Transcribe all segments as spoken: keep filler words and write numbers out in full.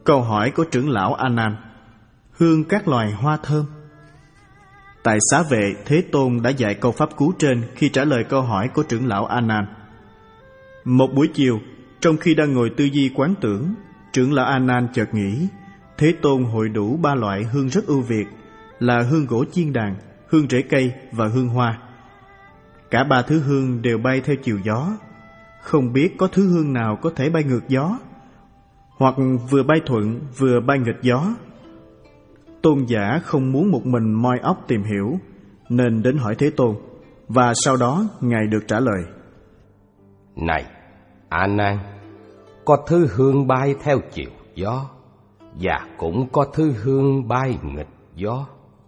Câu hỏi của trưởng lão A Nan: hương các loài hoa thơm. Tại xá vệ, Thế Tôn đã dạy câu pháp cú trên khi trả lời câu hỏi của trưởng lão A Nan. Một buổi chiều, trong khi đang ngồi tư duy quán tưởng, trưởng lão A Nan chợt nghĩ Thế Tôn hội đủ ba loại hương rất ưu việt là hương gỗ chiên đàn, hương rễ cây và hương hoa. Cả ba thứ hương đều bay theo chiều gió. Không biết có thứ hương nào có thể bay ngược gió, hoặc vừa bay thuận vừa bay nghịch gió. Tôn giả không muốn một mình moi óc tìm hiểu, nên đến hỏi Thế Tôn, và sau đó Ngài được trả lời: Này A Nan, có thứ hương bay theo chiều gió, và cũng có thứ hương bay nghịch gió.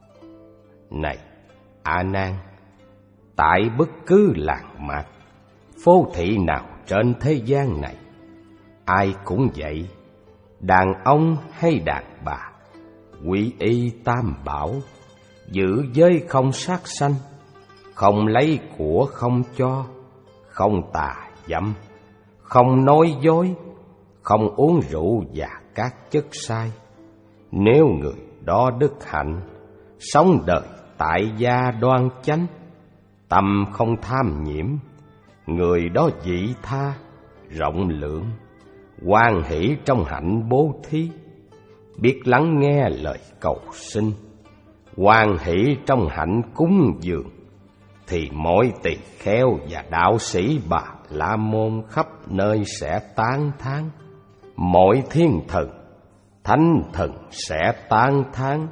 Này A Nan, tại bất cứ làng mạc, phố thị nào trên thế gian này, ai cũng vậy, đàn ông hay đàn bà, quy y tam bảo, giữ giới không sát sanh, không lấy của không cho, không tà dâm, không nói dối, không uống rượu và các chất sai. Nếu người đó đức hạnh, sống đời tại gia đoan chánh, tâm không tham nhiễm, người đó vị tha, rộng lượng, hoan hỷ trong hạnh bố thí, biết lắng nghe lời cầu xin, hoan hỷ trong hạnh cúng dường, thì mọi tỳ kheo và đạo sĩ Bà La Môn khắp nơi sẽ tán thán, mọi thiên thần, thánh thần sẽ tán thán.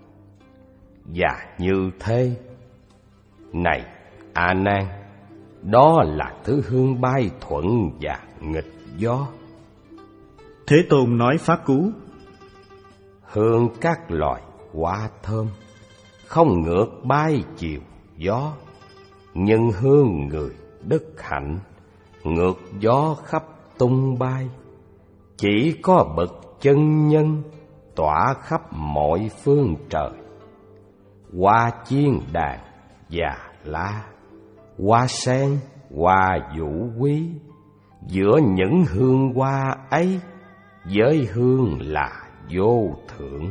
Và như thế, này A Nan, đó là thứ hương bay thuận và nghịch gió. Thế Tôn nói pháp cú: hương các loài hoa thơm, không ngược bay chiều gió, nhưng hương người đức hạnh, ngược gió khắp tung bay. Chỉ có bậc chân nhân tỏa khắp mọi phương trời. Hoa chiên đàn và la, hoa sen, hoa vũ quý, giữa những hương hoa ấy, giới hương là vô thượng.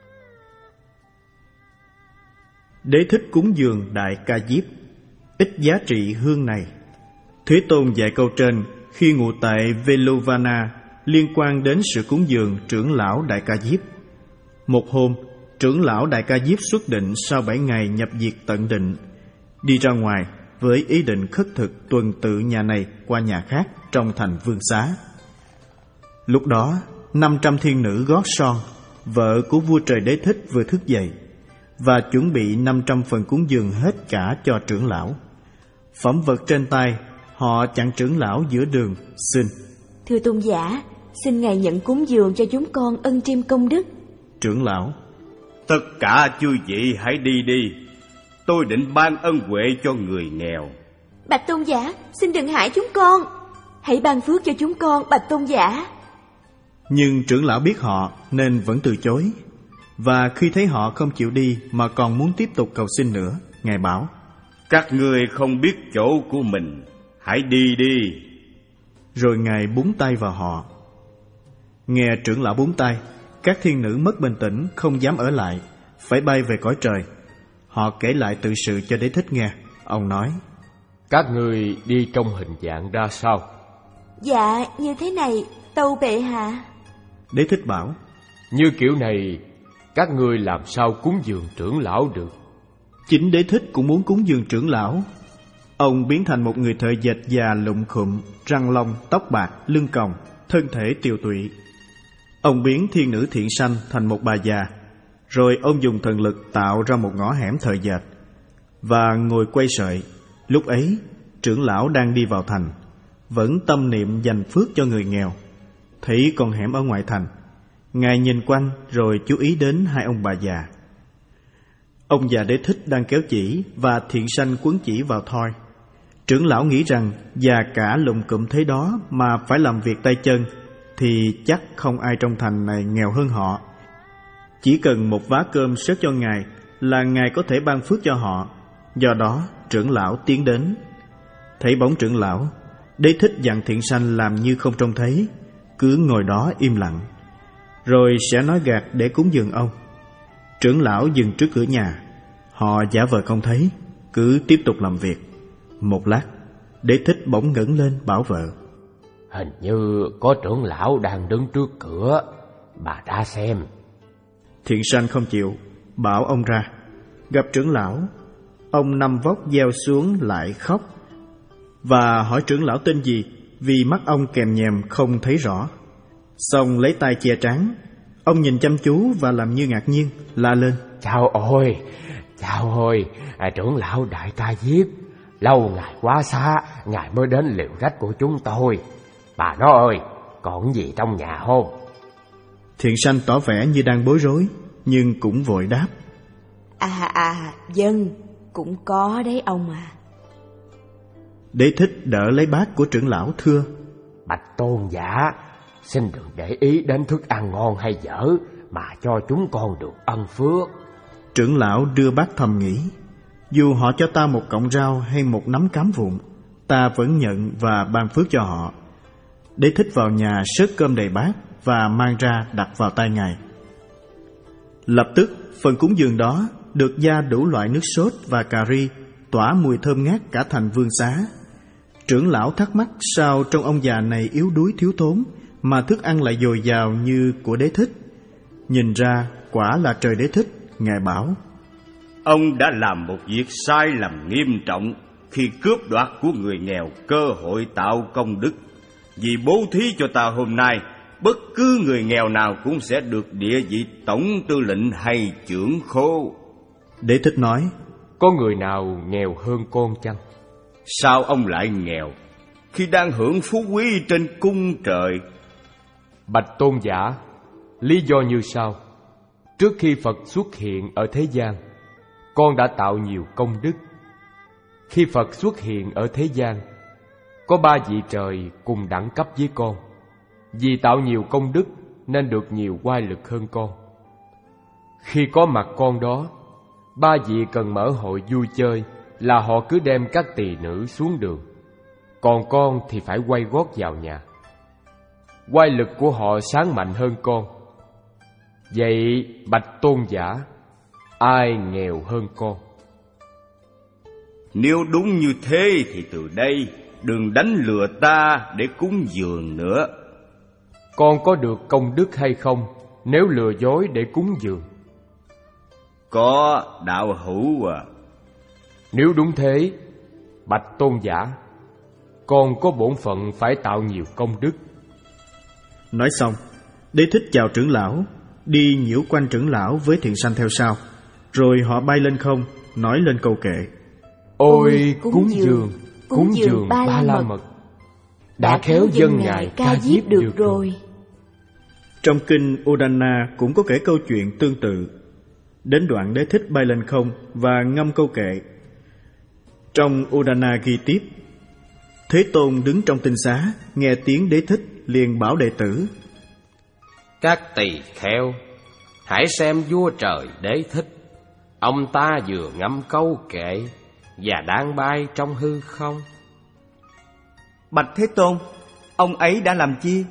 Đế thích cúng dường Đại Ca Diếp. Ít giá trị hương này. Thế Tôn dạy câu trên khi ngụ tại Veluvana, liên quan đến sự cúng dường trưởng lão Đại Ca Diếp. Một hôm, trưởng lão Đại Ca Diếp xuất định sau bảy ngày nhập diệt tận định, đi ra ngoài với ý định khất thực tuần tự nhà này qua nhà khác trong thành Vương Xá. Lúc đó, năm trăm thiên nữ gót son, vợ của vua trời Đế thích vừa thức dậy và chuẩn bị năm trăm phần cúng dường hết cả cho trưởng lão. Phẩm vật trên tay, họ chặn trưởng lão giữa đường, xin: Thưa tôn giả, xin Ngài nhận cúng dường cho chúng con ân chiêm công đức. Trưởng lão: Tất cả chư vị hãy đi đi, tôi định ban ân huệ cho người nghèo. Bạch tôn giả, xin đừng hại chúng con, hãy ban phước cho chúng con, bạch tôn giả. Nhưng trưởng lão biết họ nên vẫn từ chối. Và khi thấy họ không chịu đi mà còn muốn tiếp tục cầu xin nữa, Ngài bảo: Các ngươi không biết chỗ của mình, hãy đi đi. Rồi Ngài búng tay vào họ. Nghe trưởng lão búng tay, các thiên nữ mất bình tĩnh, không dám ở lại, phải bay về cõi trời. Họ kể lại tự sự cho Đế thích nghe. Ông nói: Các ngươi đi trong hình dạng ra sao? Dạ, như thế này, tâu bệ hạ. Đế thích bảo: Như kiểu này, các ngươi làm sao cúng dường trưởng lão được? Chính Đế thích cũng muốn cúng dường trưởng lão. Ông biến thành một người thợ dệt già lụm khụm, răng long, tóc bạc, lưng còng, thân thể tiều tụy. Ông biến thiên nữ thiện sanh thành một bà già. Rồi ông dùng thần lực tạo ra một ngõ hẻm thợ dệt và ngồi quay sợi. Lúc ấy, trưởng lão đang đi vào thành, vẫn tâm niệm dành phước cho người nghèo. Thấy con hẻm ở ngoại thành, Ngài nhìn quanh rồi chú ý đến hai ông bà già. Ông già Đế thích đang kéo chỉ và thiện sanh quấn chỉ vào thoi. Trưởng lão nghĩ rằng già cả lụm cụm thế đó mà phải làm việc tay chân thì chắc không ai trong thành này nghèo hơn họ. Chỉ cần một vá cơm xớt cho Ngài là Ngài có thể ban phước cho họ. Do đó trưởng lão tiến đến. Thấy bóng trưởng lão, Đế thích dặn thiện sanh làm như không trông thấy, cứ ngồi đó im lặng. rồi sẽ nói gạt để cúng dường ông. Trưởng lão dừng trước cửa nhà. Họ giả vờ không thấy, cứ tiếp tục làm việc. Một lát, Đế Thích bỗng ngẩng lên bảo vợ: Hình như có trưởng lão đang đứng trước cửa, bà đã xem. Thiện Sanh không chịu, bảo ông ra. Gặp trưởng lão, ông nằm vóc gieo xuống lại khóc, và hỏi trưởng lão tên gì, vì mắt ông kèm nhèm không thấy rõ. Xong lấy tay che trán. Ông nhìn chăm chú và làm như ngạc nhiên, la lên: Chào ôi, chào ôi, à, trưởng lão Đại Ca Diếp. Lâu ngày quá xa, ngài mới đến liều rách của chúng tôi. Bà nó ơi, còn gì trong nhà không? Thiện Sanh tỏ vẻ như đang bối rối, nhưng cũng vội đáp: À à, dân, cũng có đấy ông à. Đế Thích đỡ lấy bát của trưởng lão thưa: Bạch tôn giả, xin đừng để ý đến thức ăn ngon hay dở, mà cho chúng con được ân phước. Trưởng lão đưa bát thầm nghĩ: dù họ cho ta một cọng rau hay một nắm cám vụn, ta vẫn nhận và ban phước cho họ. Đế Thích vào nhà xớt cơm đầy bát và mang ra đặt vào tay ngài. Lập tức phần cúng dường đó được gia đủ loại nước sốt và cà ri, tỏa mùi thơm ngát cả thành vương xá. Trưởng lão thắc mắc sao trong ông già này yếu đuối thiếu thốn mà thức ăn lại dồi dào như của Đế Thích. Nhìn ra quả là trời Đế Thích. Ngài bảo: Ông đã làm một việc sai lầm nghiêm trọng khi cướp đoạt của người nghèo cơ hội tạo công đức. Vì bố thí cho ta hôm nay, bất cứ người nghèo nào cũng sẽ được địa vị tổng tư lệnh hay trưởng khô. Đế Thích nói: Có người nào nghèo hơn con chăng? Sao ông lại nghèo khi đang hưởng phú quý trên cung trời? Bạch tôn giả, lý do như sau. Trước khi Phật xuất hiện ở thế gian, con đã tạo nhiều công đức. Khi Phật xuất hiện ở thế gian, có ba vị trời cùng đẳng cấp với con. Vì tạo nhiều công đức nên được nhiều oai lực hơn con. Khi có mặt con đó, ba vị cần mở hội vui chơi là họ cứ đem các tỳ nữ xuống đường, còn con thì phải quay gót vào nhà. Oai lực của họ sáng mạnh hơn con. Vậy bạch tôn giả, ai nghèo hơn con? Nếu đúng như thế thì từ đây đừng đánh lừa ta để cúng dường nữa. Con có được công đức hay không nếu lừa dối để cúng dường? Có, đạo hữu à. Nếu đúng thế, bạch tôn giả, con có bổn phận phải tạo nhiều công đức. Nói xong, Đế Thích chào trưởng lão, đi nhiễu quanh trưởng lão với Thiện Sanh theo sau. Rồi họ bay lên không, nói lên câu kệ: Ôi cúng dường, cúng dường Ba La Mật, đã khéo dân ngài Ca Diếp được rồi. Trong kinh Udana cũng có kể câu chuyện tương tự. Đến đoạn Đế Thích bay lên không và ngâm câu kệ. Trong Udana ghi tiếp: Thế Tôn đứng trong tinh xá, nghe tiếng Đế Thích liền bảo đệ tử: Các tỳ kheo, hãy xem vua trời Đế Thích. Ông ta vừa ngâm câu kệ và đang bay trong hư không. Bạch Thế Tôn, ông ấy đã làm chi?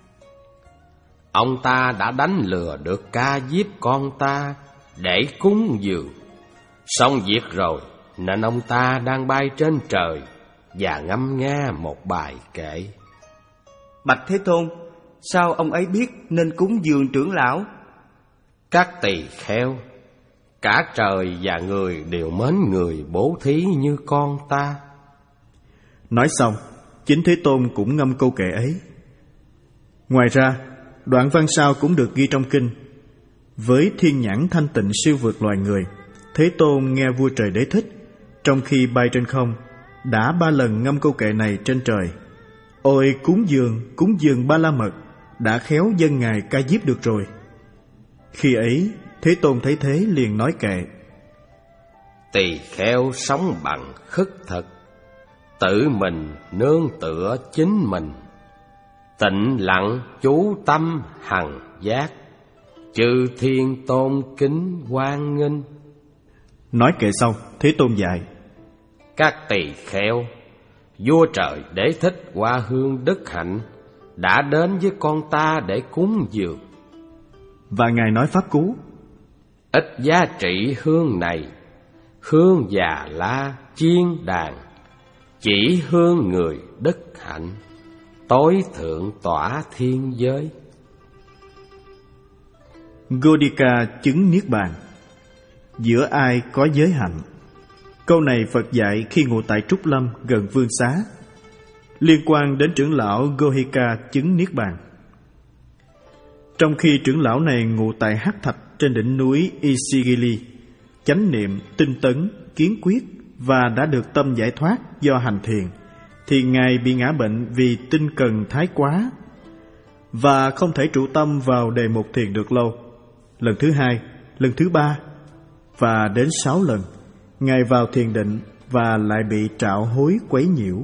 Ông ta đã đánh lừa được Ca Diếp con ta để cúng dường. Xong việc rồi nên ông ta đang bay trên trời và ngâm nga một bài kệ. Bạch Thế Tôn, sao ông ấy biết nên cúng dường trưởng lão? Các tỳ kheo, cả trời và người đều mến người bố thí như con ta. Nói xong, chính Thế Tôn cũng ngâm câu kệ ấy. Ngoài ra, đoạn văn sau cũng được ghi trong kinh: Với thiên nhãn thanh tịnh siêu vượt loài người, Thế Tôn nghe vua trời Đế Thích trong khi bay trên không đã ba lần ngâm câu kệ này trên trời: Ôi cúng dường, cúng dường Ba La Mật, đã khéo dân ngài Ca Diếp được rồi. Khi ấy, Thế Tôn thấy thế liền nói kệ: Tỳ kheo sống bằng khất thực, tự mình nương tựa chính mình, tịnh lặng chú tâm hằng giác, chư thiên tôn kính hoan nghênh. Nói kệ xong, Thế Tôn dạy: Các tỳ kheo, vua trời Đế Thích qua hương đức hạnh đã đến với con ta để cúng dường. và Ngài nói pháp cú. Ít giá trị hương này, hương già la chiên đàn, chỉ hương người đức hạnh, tối thượng tỏa thiên giới. Godika chứng niết bàn. Giữa ai có giới hạnh. Câu này Phật dạy khi ngụ tại Trúc Lâm gần Vương Xá, liên quan đến trưởng lão Gohika chứng niết bàn. Trong khi trưởng lão này ngụ tại Hắc Thạch trên đỉnh núi Isigili, chánh niệm, tinh tấn, kiến quyết và đã được tâm giải thoát do hành thiền, thì Ngài bị ngã bệnh vì tinh cần thái quá và không thể trụ tâm vào đề mục thiền được lâu. Lần thứ hai, lần thứ ba và đến sáu lần, Ngài vào thiền định và lại bị trạo hối quấy nhiễu.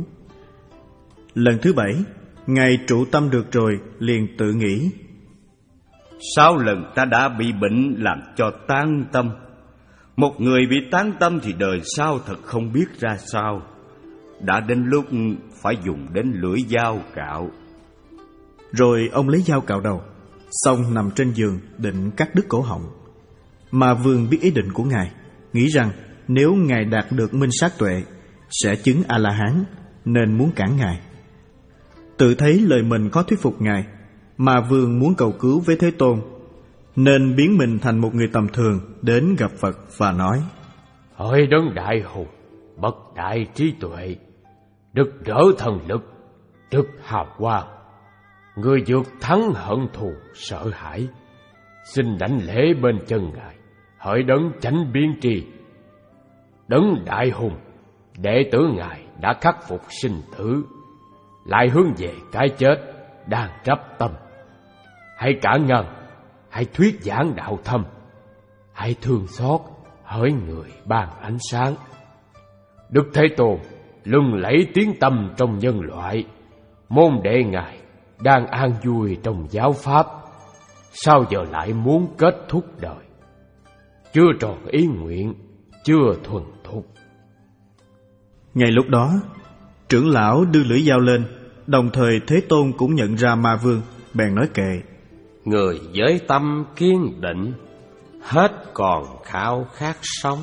Lần thứ bảy, Ngài trụ tâm được rồi liền tự nghĩ: Sáu lần ta đã bị bệnh làm cho tán tâm. Một người bị tán tâm thì đời sau thật không biết ra sao. Đã đến lúc phải dùng đến lưỡi dao cạo. Rồi ông lấy dao cạo đầu, xong nằm trên giường định cắt đứt cổ họng. Mà Vương biết ý định của Ngài, nghĩ rằng nếu Ngài đạt được minh sát tuệ sẽ chứng A-la-hán, nên muốn cản Ngài. Tự thấy lời mình khó thuyết phục Ngài, mà Vương muốn cầu cứu với Thế Tôn, nên biến mình thành một người tầm thường đến gặp Phật và nói: Hỡi đấng đại hùng, bậc đại trí tuệ, rực rỡ thần lực, rực hào quang, người vượt thắng hận thù sợ hãi, xin đảnh lễ bên chân Ngài. Hỡi đấng chánh biến tri, đấng đại hùng, đệ tử Ngài đã khắc phục sinh tử, lại hướng về cái chết đang trắp tâm. Hãy cản ngăn, hãy thuyết giảng đạo thâm, hãy thương xót hỡi người ban ánh sáng. Đức Thế Tôn lừng lẫy tiếng tăm trong nhân loại, môn đệ Ngài đang an vui trong giáo pháp, sao giờ lại muốn kết thúc đời? Chưa tròn ý nguyện, chưa thuần thục. Ngay lúc đó, trưởng lão đưa lưỡi dao lên, đồng thời Thế Tôn cũng nhận ra Ma Vương, bèn nói kệ: Người với tâm kiên định, hết còn khao khát sống.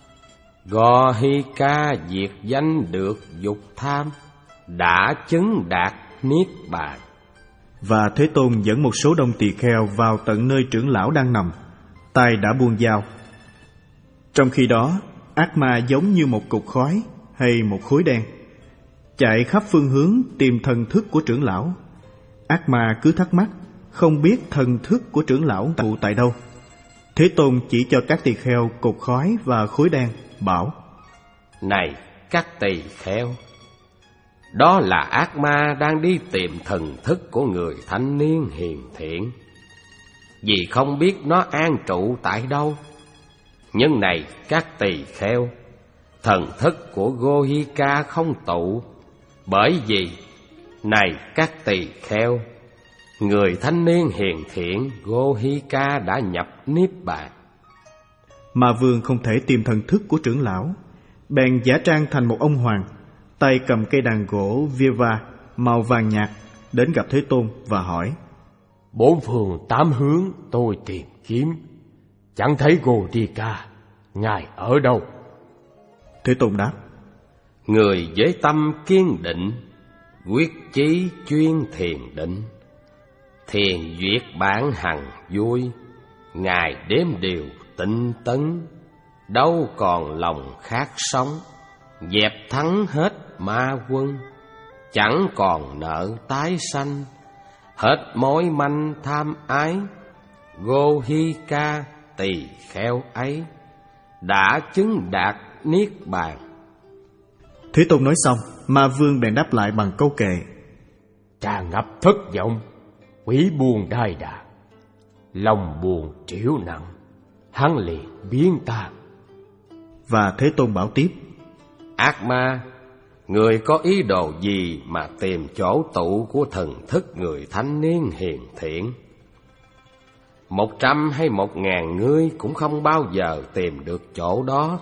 Gohika diệt danh được dục tham, đã chứng đạt niết bàn. Và Thế Tôn dẫn một số đông tỳ kheo vào tận nơi trưởng lão đang nằm, tay đã buông dao. Trong khi đó, ác ma giống như một cục khói hay một khối đen, chạy khắp phương hướng tìm thần thức của trưởng lão. Ác ma cứ thắc mắc, không biết thần thức của trưởng lão tụ tại đâu. Thế Tôn chỉ cho các tỳ kheo cục khói và khối đen, bảo: Này các tỳ kheo, đó là ác ma đang đi tìm thần thức của người thanh niên hiền thiện, vì không biết nó an trụ tại đâu. Nhưng này các tỳ kheo, thần thức của Gohika không tụ, bởi vì này các tỳ kheo, người thanh niên hiền thiện Gohika đã nhập niết bàn. Ma Vương không thể tìm thần thức của trưởng lão, bèn giả trang thành một ông hoàng, tay cầm cây đàn gỗ Viva màu vàng nhạt, đến gặp Thế Tôn và hỏi: Bốn phương tám hướng tôi tìm kiếm, chẳng thấy Gohika, Ngài ở đâu? Thế Tôn đáp: Người với tâm kiên định, quyết chí chuyên thiền định, thiền duyệt bản hằng vui, Ngài đếm điều tinh tấn, đâu còn lòng khát sống, dẹp thắng hết ma quân, chẳng còn nợ tái sanh, hết mối manh tham ái. Gohika tỳ kheo ấy đã chứng đạt niết bàn. Thế Tôn nói xong, Ma Vương bèn đáp lại bằng câu kệ: Tràn ngập thất vọng, quỷ buồn đai đà, lòng buồn triểu nặng, hắn liền biến tan. Và Thế Tôn bảo tiếp: Ác ma, người có ý đồ gì mà tìm chỗ tụ của thần thức người thanh niên hiền thiện? Một trăm hay một ngàn người cũng không bao giờ tìm được chỗ đó.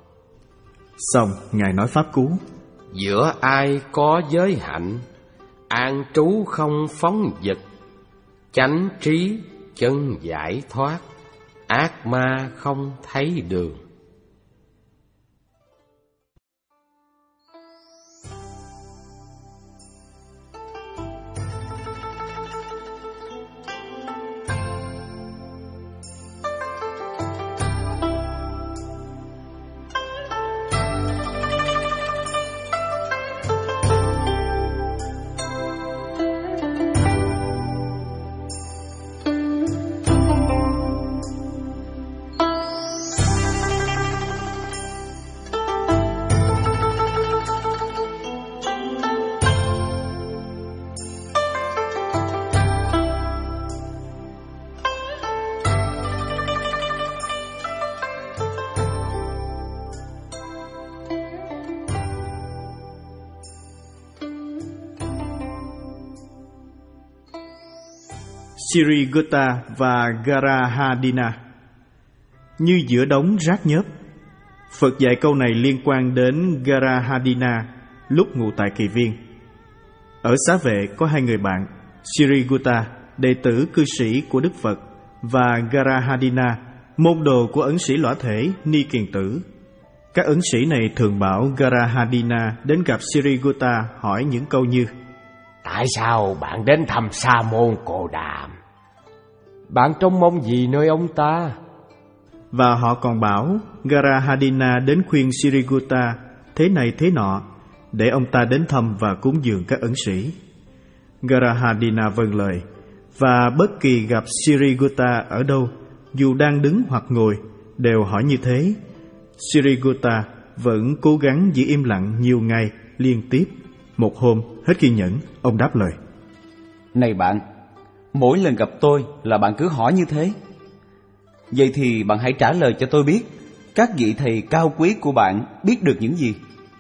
Xong Ngài nói pháp cú: Giữa ai có giới hạnh, an trú không phóng dật, chánh trí chân giải thoát, ác ma không thấy đường. Sirigota và Garahadina. Như giữa đống rác nhớp. Phật dạy câu này liên quan đến Garahadina lúc ngụ tại Kỳ Viên. Ở xá vệ có hai người bạn, Sirigota, đệ tử cư sĩ của Đức Phật, và Garahadina, môn đồ của ấn sĩ lõa thể Ni Kiền Tử. Các ấn sĩ này thường bảo Garahadina đến gặp Sirigota hỏi những câu như: Tại sao bạn đến thăm Sa môn Cồ Đàm? Bạn trông mong gì nơi ông ta? Và họ còn bảo Garahadina đến khuyên Sirigota thế này thế nọ, để ông ta đến thăm và cúng dường các ấn sĩ. Garahadina vâng lời, và bất kỳ gặp Sirigota ở đâu, dù đang đứng hoặc ngồi, đều hỏi như thế. Sirigota vẫn cố gắng giữ im lặng nhiều ngày liên tiếp. Một hôm, hết kiên nhẫn, ông đáp lời: Này bạn, mỗi lần gặp tôi là bạn cứ hỏi như thế. Vậy thì bạn hãy trả lời cho tôi biết, các vị thầy cao quý của bạn biết được những gì?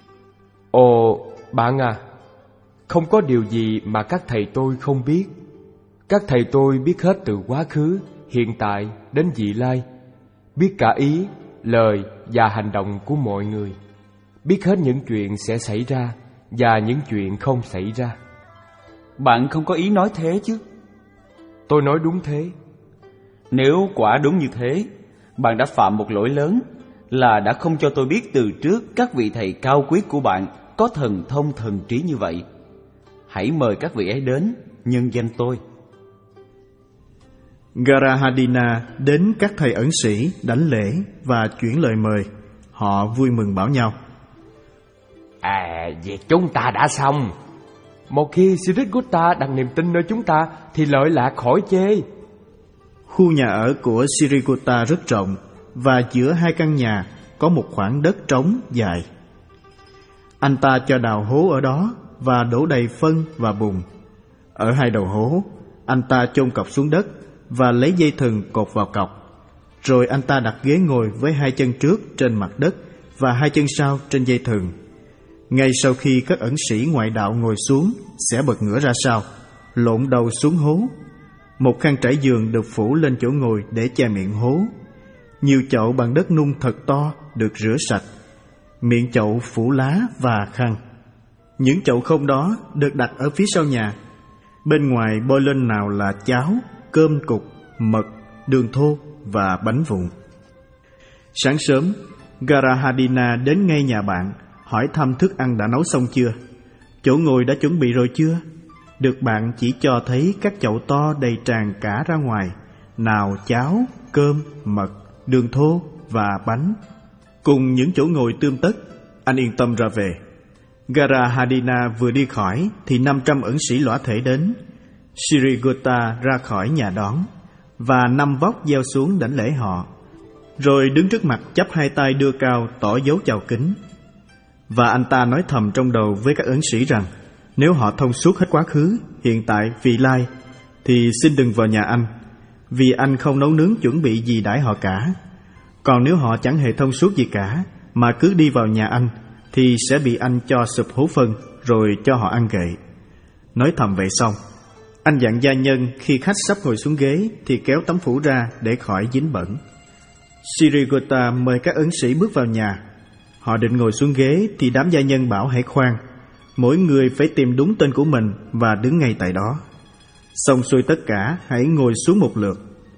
Ồ, bạn à, không có điều gì mà các thầy tôi không biết. Các thầy tôi biết hết từ quá khứ, hiện tại đến vị lai, biết cả ý, lời và hành động của mọi người, biết hết những chuyện sẽ xảy ra và những chuyện không xảy ra. Bạn không có ý nói thế chứ? Tôi nói đúng thế. Nếu quả đúng như thế, bạn đã phạm một lỗi lớn, là đã không cho tôi biết từ trước các vị thầy cao quý của bạn có thần thông thần trí như vậy. Hãy mời các vị ấy đến, nhân danh tôi. Garahadina đến các thầy ẩn sĩ đảnh lễ và chuyển lời mời. Họ vui mừng bảo nhau: À, việc chúng ta đã xong. Một khi Sirigota đặt niềm tin nơi chúng ta thì lợi lạc khỏi chê. Khu nhà ở của Sirigota rất rộng, và giữa hai căn nhà có một khoảng đất trống dài. Anh ta cho đào hố ở đó và đổ đầy phân và bùn. Ở hai đầu hố, anh ta chôn cọc xuống đất và lấy dây thừng cột vào cọc. Rồi anh ta đặt ghế ngồi với hai chân trước trên mặt đất và hai chân sau trên dây thừng. Ngay sau khi các ẩn sĩ ngoại đạo ngồi xuống, sẽ bật ngửa ra sau, lộn đầu xuống hố. Một khăn trải giường được phủ lên chỗ ngồi để che miệng hố. Nhiều chậu bằng đất nung thật to được rửa sạch. Miệng chậu phủ lá và khăn. Những chậu không đó được đặt ở phía sau nhà. Bên ngoài bôi lên nào là cháo, cơm cục, mật, đường thô và bánh vụn. Sáng sớm, Garahadina đến ngay nhà bạn, hỏi thăm thức ăn đã nấu xong chưa, chỗ ngồi đã chuẩn bị rồi chưa. Được bạn chỉ cho thấy các chậu to đầy tràn cả ra ngoài, nào cháo, cơm, mật, đường thô và bánh, cùng những chỗ ngồi tươm tất. Anh yên tâm ra về. Garahadina vừa đi khỏi thì năm trăm ẩn sĩ lõa thể đến. Sirigota ra khỏi nhà đón, và năm vóc gieo xuống đảnh lễ họ, rồi đứng trước mặt chắp hai tay đưa cao tỏ dấu chào kính. Và anh ta nói thầm trong đầu với các ấn sĩ rằng nếu họ thông suốt hết quá khứ, hiện tại, vị lai, thì xin đừng vào nhà anh, vì anh không nấu nướng chuẩn bị gì đãi họ cả. Còn nếu họ chẳng hề thông suốt gì cả, mà cứ đi vào nhà anh, thì sẽ bị anh cho sụp hố phân, rồi cho họ ăn gậy. Nói thầm vậy xong, anh dặn gia nhân khi khách sắp ngồi xuống ghế thì kéo tấm phủ ra để khỏi dính bẩn. Sirigota mời các ấn sĩ bước vào nhà. Họ định ngồi xuống ghế thì đám gia nhân bảo hãy khoan, mỗi người phải tìm đúng tên của mình và đứng ngay tại đó. Xong xuôi tất cả, hãy ngồi xuống một lượt.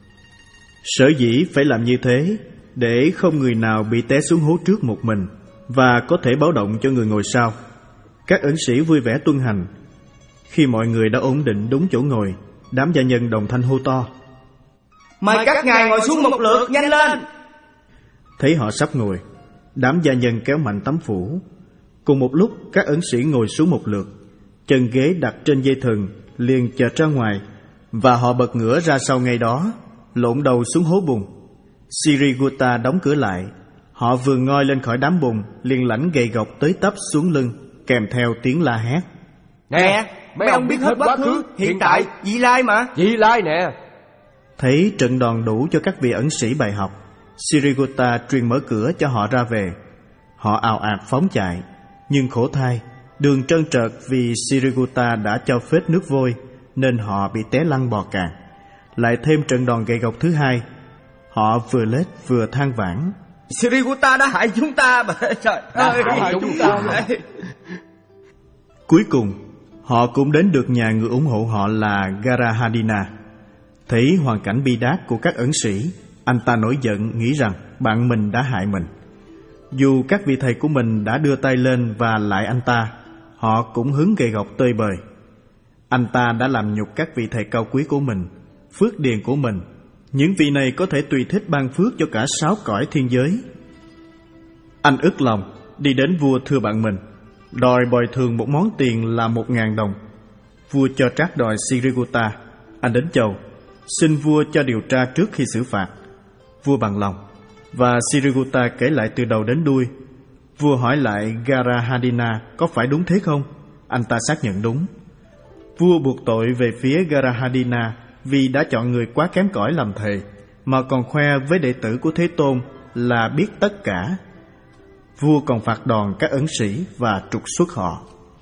Sở dĩ phải làm như thế để không người nào bị té xuống hố trước một mình, và có thể báo động cho người ngồi sau. Các ẩn sĩ vui vẻ tuân hành. Khi mọi người đã ổn định đúng chỗ ngồi, đám gia nhân đồng thanh hô to: Mời các ngài ngồi xuống một lượt, nhanh lên! Thấy họ sắp ngồi, đám gia nhân kéo mạnh tấm phủ. Cùng một lúc, các ẩn sĩ ngồi xuống một lượt. Chân ghế đặt trên dây thừng liền chợt ra ngoài, và họ bật ngửa ra sau ngay đó, lộn đầu xuống hố bùn. Siriguta đóng cửa lại. Họ vừa ngoi lên khỏi đám bùn, liền lãnh gậy gộc tới tấp xuống lưng, kèm theo tiếng la hét: Nè, mấy ông biết hết quá khứ, hiện tại, vị lai mà. Vị lai nè. Thấy trận đòn đủ cho các vị ẩn sĩ bài học, Siriguta truyền mở cửa cho họ ra về. Họ ào ạt phóng chạy, nhưng khổ thay, đường trơn trượt vì Siriguta đã cho phết nước vôi, nên họ bị té lăn bò cạn. Lại thêm trận đòn gậy gộc thứ hai, họ vừa lết vừa than vãn: Siriguta đã hại chúng ta mà. Trời ơi, đã hại chúng ta mà. Cuối cùng, họ cũng đến được nhà người ủng hộ họ là Garahadina. Thấy hoàn cảnh bi đát của các ẩn sĩ, anh ta nổi giận, nghĩ rằng bạn mình đã hại mình. Dù các vị thầy của mình đã đưa tay lên và lại anh ta, họ cũng hứng gậy gộc tơi bời. Anh ta đã làm nhục các vị thầy cao quý của mình, phước điền của mình. Những vị này có thể tùy thích ban phước cho cả sáu cõi thiên giới. Anh ức lòng đi đến vua thưa bạn mình, đòi bồi thường một món tiền là một ngàn đồng. Vua cho trác đòi Siriguta. Anh đến chầu, xin vua cho điều tra trước khi xử phạt. Vua bằng lòng, và Siriguta kể lại từ đầu đến đuôi. Vua hỏi lại Garahadina có phải đúng thế không? Anh ta xác nhận đúng. Vua buộc tội về phía Garahadina vì đã chọn người quá kém cỏi làm thầy, mà còn khoe với đệ tử của Thế Tôn là biết tất cả. Vua còn phạt đòn các ẩn sĩ và trục xuất họ.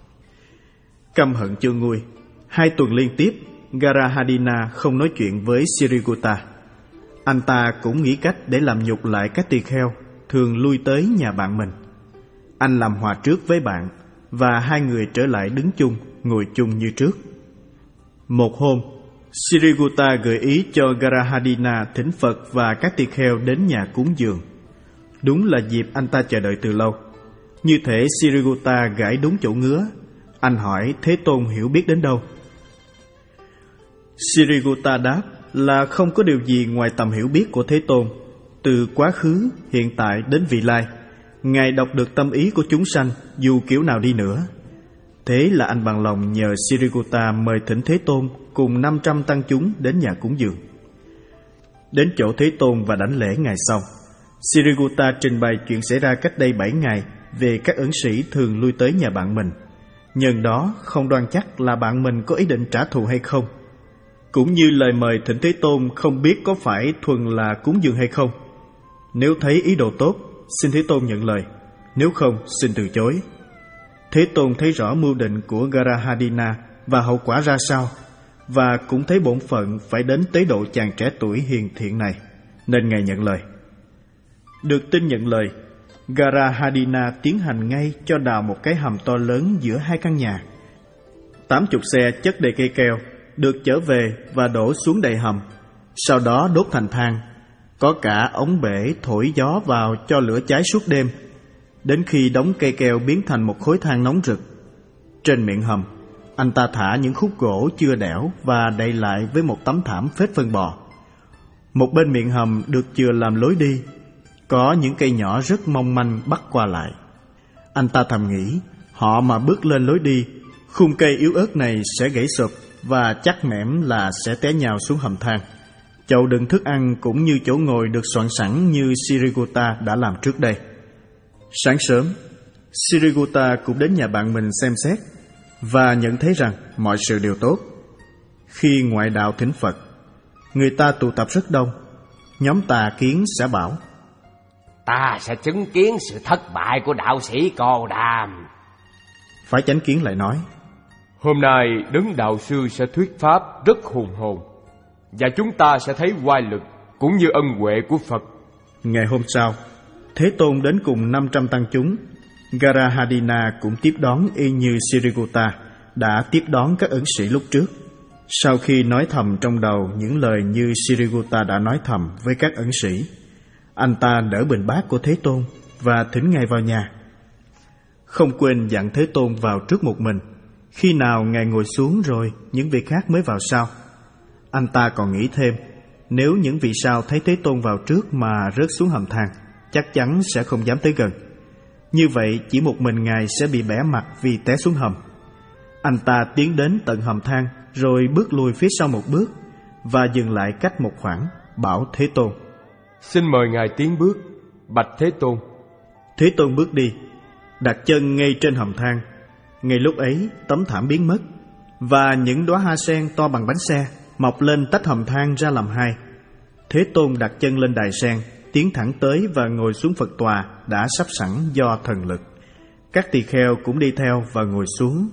Căm hận chưa nguôi, hai tuần liên tiếp Garahadina không nói chuyện với Siriguta. Anh ta cũng nghĩ cách để làm nhục lại các tỳ kheo thường lui tới nhà bạn mình. Anh làm hòa trước với bạn, và hai người trở lại đứng chung, ngồi chung như trước. Một hôm, Siriguta gợi ý cho Garahadina thỉnh Phật và các tỳ kheo đến nhà cúng dường. Đúng là dịp anh ta chờ đợi từ lâu. Như thể Siriguta gãi đúng chỗ ngứa. Anh hỏi Thế Tôn hiểu biết đến đâu. Siriguta đáp là không có điều gì ngoài tầm hiểu biết của Thế Tôn. Từ quá khứ, hiện tại đến vị lai, Ngài đọc được tâm ý của chúng sanh dù kiểu nào đi nữa. Thế là anh bằng lòng nhờ Siriguta mời thỉnh Thế Tôn cùng năm trăm tăng chúng đến nhà cúng dường. Đến chỗ Thế Tôn và đảnh lễ Ngài xong, Siriguta trình bày chuyện xảy ra cách đây bảy ngày về các ẩn sĩ thường lui tới nhà bạn mình. Nhân đó không đoan chắc là bạn mình có ý định trả thù hay không, cũng như lời mời thỉnh Thế Tôn không biết có phải thuần là cúng dường hay không. Nếu thấy ý đồ tốt, xin Thế Tôn nhận lời, nếu không xin từ chối. Thế Tôn thấy rõ mưu định của Garahadina và hậu quả ra sao, và cũng thấy bổn phận phải đến tế độ chàng trẻ tuổi hiền thiện này, nên Ngài nhận lời. Được tin nhận lời, Garahadina tiến hành ngay cho đào một cái hầm to lớn giữa hai căn nhà. Tám chục xe chất đầy cây keo được chở về và đổ xuống đầy hầm, sau đó đốt thành than. Có cả ống bể thổi gió vào cho lửa cháy suốt đêm, đến khi đống cây keo biến thành một khối than nóng rực. Trên miệng hầm, anh ta thả những khúc gỗ chưa đẽo và đậy lại với một tấm thảm phết phân bò. Một bên miệng hầm được chừa làm lối đi, có những cây nhỏ rất mong manh bắt qua lại. Anh ta thầm nghĩ, họ mà bước lên lối đi, khung cây yếu ớt này sẽ gãy sụp và chắc mẻm là sẽ té nhào xuống hầm than. Chậu đựng thức ăn cũng như chỗ ngồi được soạn sẵn như Siriguta đã làm trước đây. Sáng sớm, Siriguta cũng đến nhà bạn mình xem xét và nhận thấy rằng mọi sự đều tốt. Khi ngoại đạo thỉnh Phật, người ta tụ tập rất đông. Nhóm tà kiến sẽ bảo: Ta sẽ chứng kiến sự thất bại của đạo sĩ Cồ Đàm. Phải chánh kiến lại nói: Hôm nay đấng đạo sư sẽ thuyết pháp rất hùng hồn, và chúng ta sẽ thấy oai lực cũng như ân huệ của Phật. Ngày hôm sau, Thế Tôn đến cùng năm trăm tăng chúng. Garahadina cũng tiếp đón y như Siriguta đã tiếp đón các ẩn sĩ lúc trước. Sau khi nói thầm trong đầu những lời như Siriguta đã nói thầm với các ẩn sĩ, anh ta đỡ bình bát của Thế Tôn và thỉnh Ngài vào nhà. Không quên dặn Thế Tôn vào trước một mình, khi nào Ngài ngồi xuống rồi những vị khác mới vào sau. Anh ta còn nghĩ thêm, nếu những vị sau thấy Thế Tôn vào trước mà rớt xuống hầm thang, chắc chắn sẽ không dám tới gần. Như vậy chỉ một mình Ngài sẽ bị bẽ mặt vì té xuống hầm. Anh ta tiến đến tận hầm thang, rồi bước lùi phía sau một bước và dừng lại cách một khoảng, bảo Thế Tôn: Xin mời Ngài tiến bước, bạch Thế Tôn. Thế Tôn bước đi, đặt chân ngay trên hầm thang. Ngay lúc ấy tấm thảm biến mất, và những đóa hoa sen to bằng bánh xe mọc lên tách hầm thang ra làm hai. Thế Tôn đặt chân lên đài sen, tiến thẳng tới và ngồi xuống Phật tòa đã sắp sẵn do thần lực. Các tỳ kheo cũng đi theo và ngồi xuống.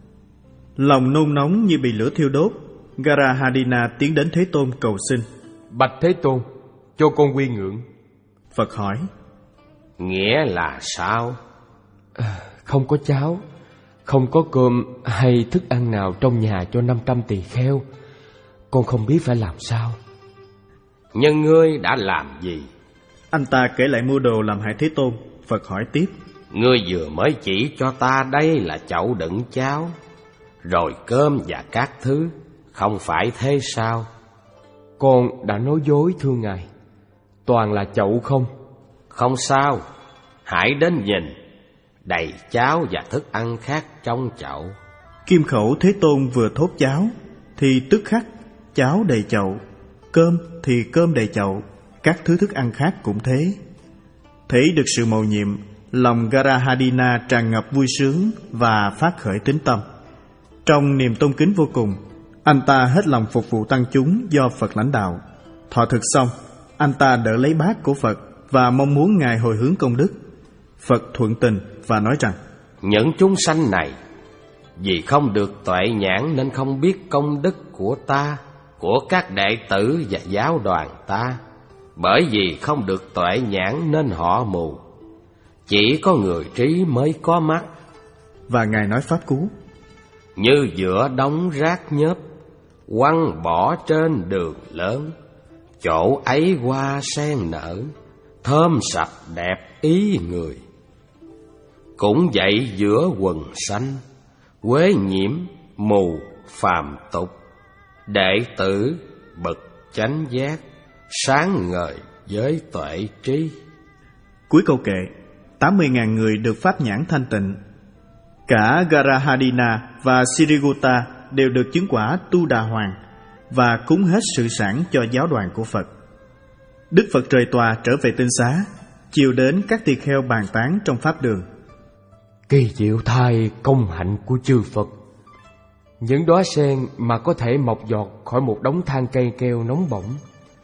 Lòng nôn nóng như bị lửa thiêu đốt, Garahadina tiến đến Thế Tôn cầu xin: Bạch Thế Tôn, cho con quy ngưỡng. Phật hỏi: Nghĩa là sao? À, không có cháo, không có cơm hay thức ăn nào trong nhà cho năm trăm tỳ kheo. Con không biết phải làm sao. Nhưng ngươi đã làm gì? Anh ta kể lại mưu đồ làm hại Thế Tôn. Phật hỏi tiếp: Ngươi vừa mới chỉ cho ta đây là chậu đựng cháo, rồi cơm và các thứ, không phải thế sao? Con đã nói dối thưa Ngài, toàn là chậu không. Không sao, hãy đến nhìn, đầy cháo và thức ăn khác trong chậu. Kim Khẩu Thế Tôn vừa thốt cháo thì tức khắc cháo đầy chậu, cơm thì cơm đầy chậu, các thứ thức ăn khác cũng thế. Thấy được sự mầu nhiệm, lòng Garahadina tràn ngập vui sướng và phát khởi tín tâm. Trong niềm tôn kính vô cùng, anh ta hết lòng phục vụ tăng chúng do Phật lãnh đạo. Thọ thực xong, anh ta đỡ lấy bát của Phật và mong muốn Ngài hồi hướng công đức. Phật thuận tình và nói rằng: Những chúng sanh này vì không được tuệ nhãn nên không biết công đức của ta, của các đệ tử và giáo đoàn ta. Bởi vì không được tuệ nhãn nên họ mù. Chỉ có người trí mới có mắt. Và Ngài nói pháp cú: Như giữa đống rác nhớp quăng bỏ trên đường lớn, chỗ ấy hoa sen nở, thơm sạch đẹp ý người. Cũng vậy giữa quần xanh, quế nhiễm mù phàm tục, đệ tử bậc chánh giác, sáng ngời với tuệ trí. Cuối câu kệ, tám mươi nghìn người được pháp nhãn thanh tịnh. Cả Garahadina và Siriguta đều được chứng quả Tu Đà Hoàng và cúng hết sự sản cho giáo đoàn của Phật. Đức Phật rời tòa trở về tinh xá, chiều đến các tỳ kheo bàn tán trong pháp đường: Kỳ diệu thay công hạnh của chư Phật. Những đóa sen mà có thể mọc giọt khỏi một đống than cây keo nóng bỏng.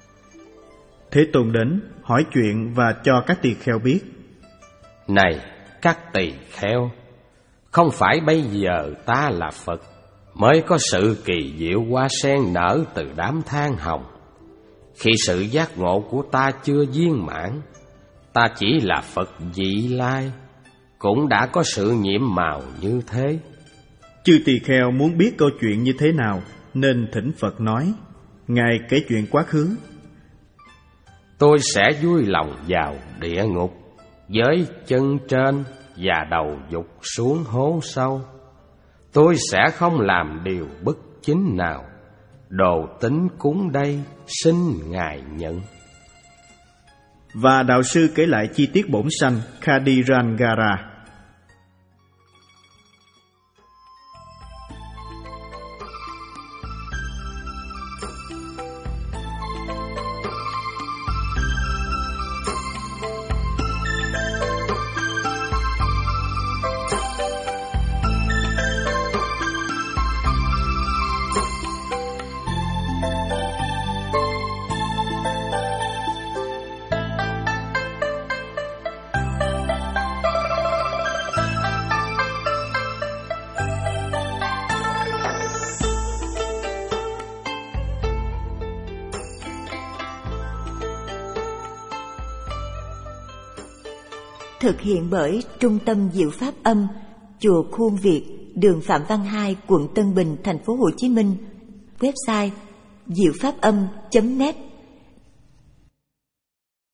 Thế Tôn đến hỏi chuyện và cho các tỳ kheo biết: Này các tỳ kheo, không phải bây giờ ta là Phật mới có sự kỳ diệu hoa sen nở từ đám than hồng. Khi sự giác ngộ của ta chưa viên mãn, ta chỉ là Phật vị lai, cũng đã có sự nhiễm màu như thế. Chư tỳ kheo muốn biết câu chuyện như thế nào, nên thỉnh Phật nói. Ngài kể chuyện quá khứ: Tôi sẽ vui lòng vào địa ngục với chân trên và đầu dục xuống hố sâu. Tôi sẽ không làm điều bất chính nào. Đồ tín cúng đây xin Ngài nhận. Và đạo sư kể lại chi tiết bổn sanh Khadirangara. Thực hiện bởi Trung tâm Diệu Pháp Âm, Chùa Khuôn Việt, đường Phạm Văn Hai, quận Tân Bình, thành phố Hồ Chí Minh. Website diệu pháp âm chấm net.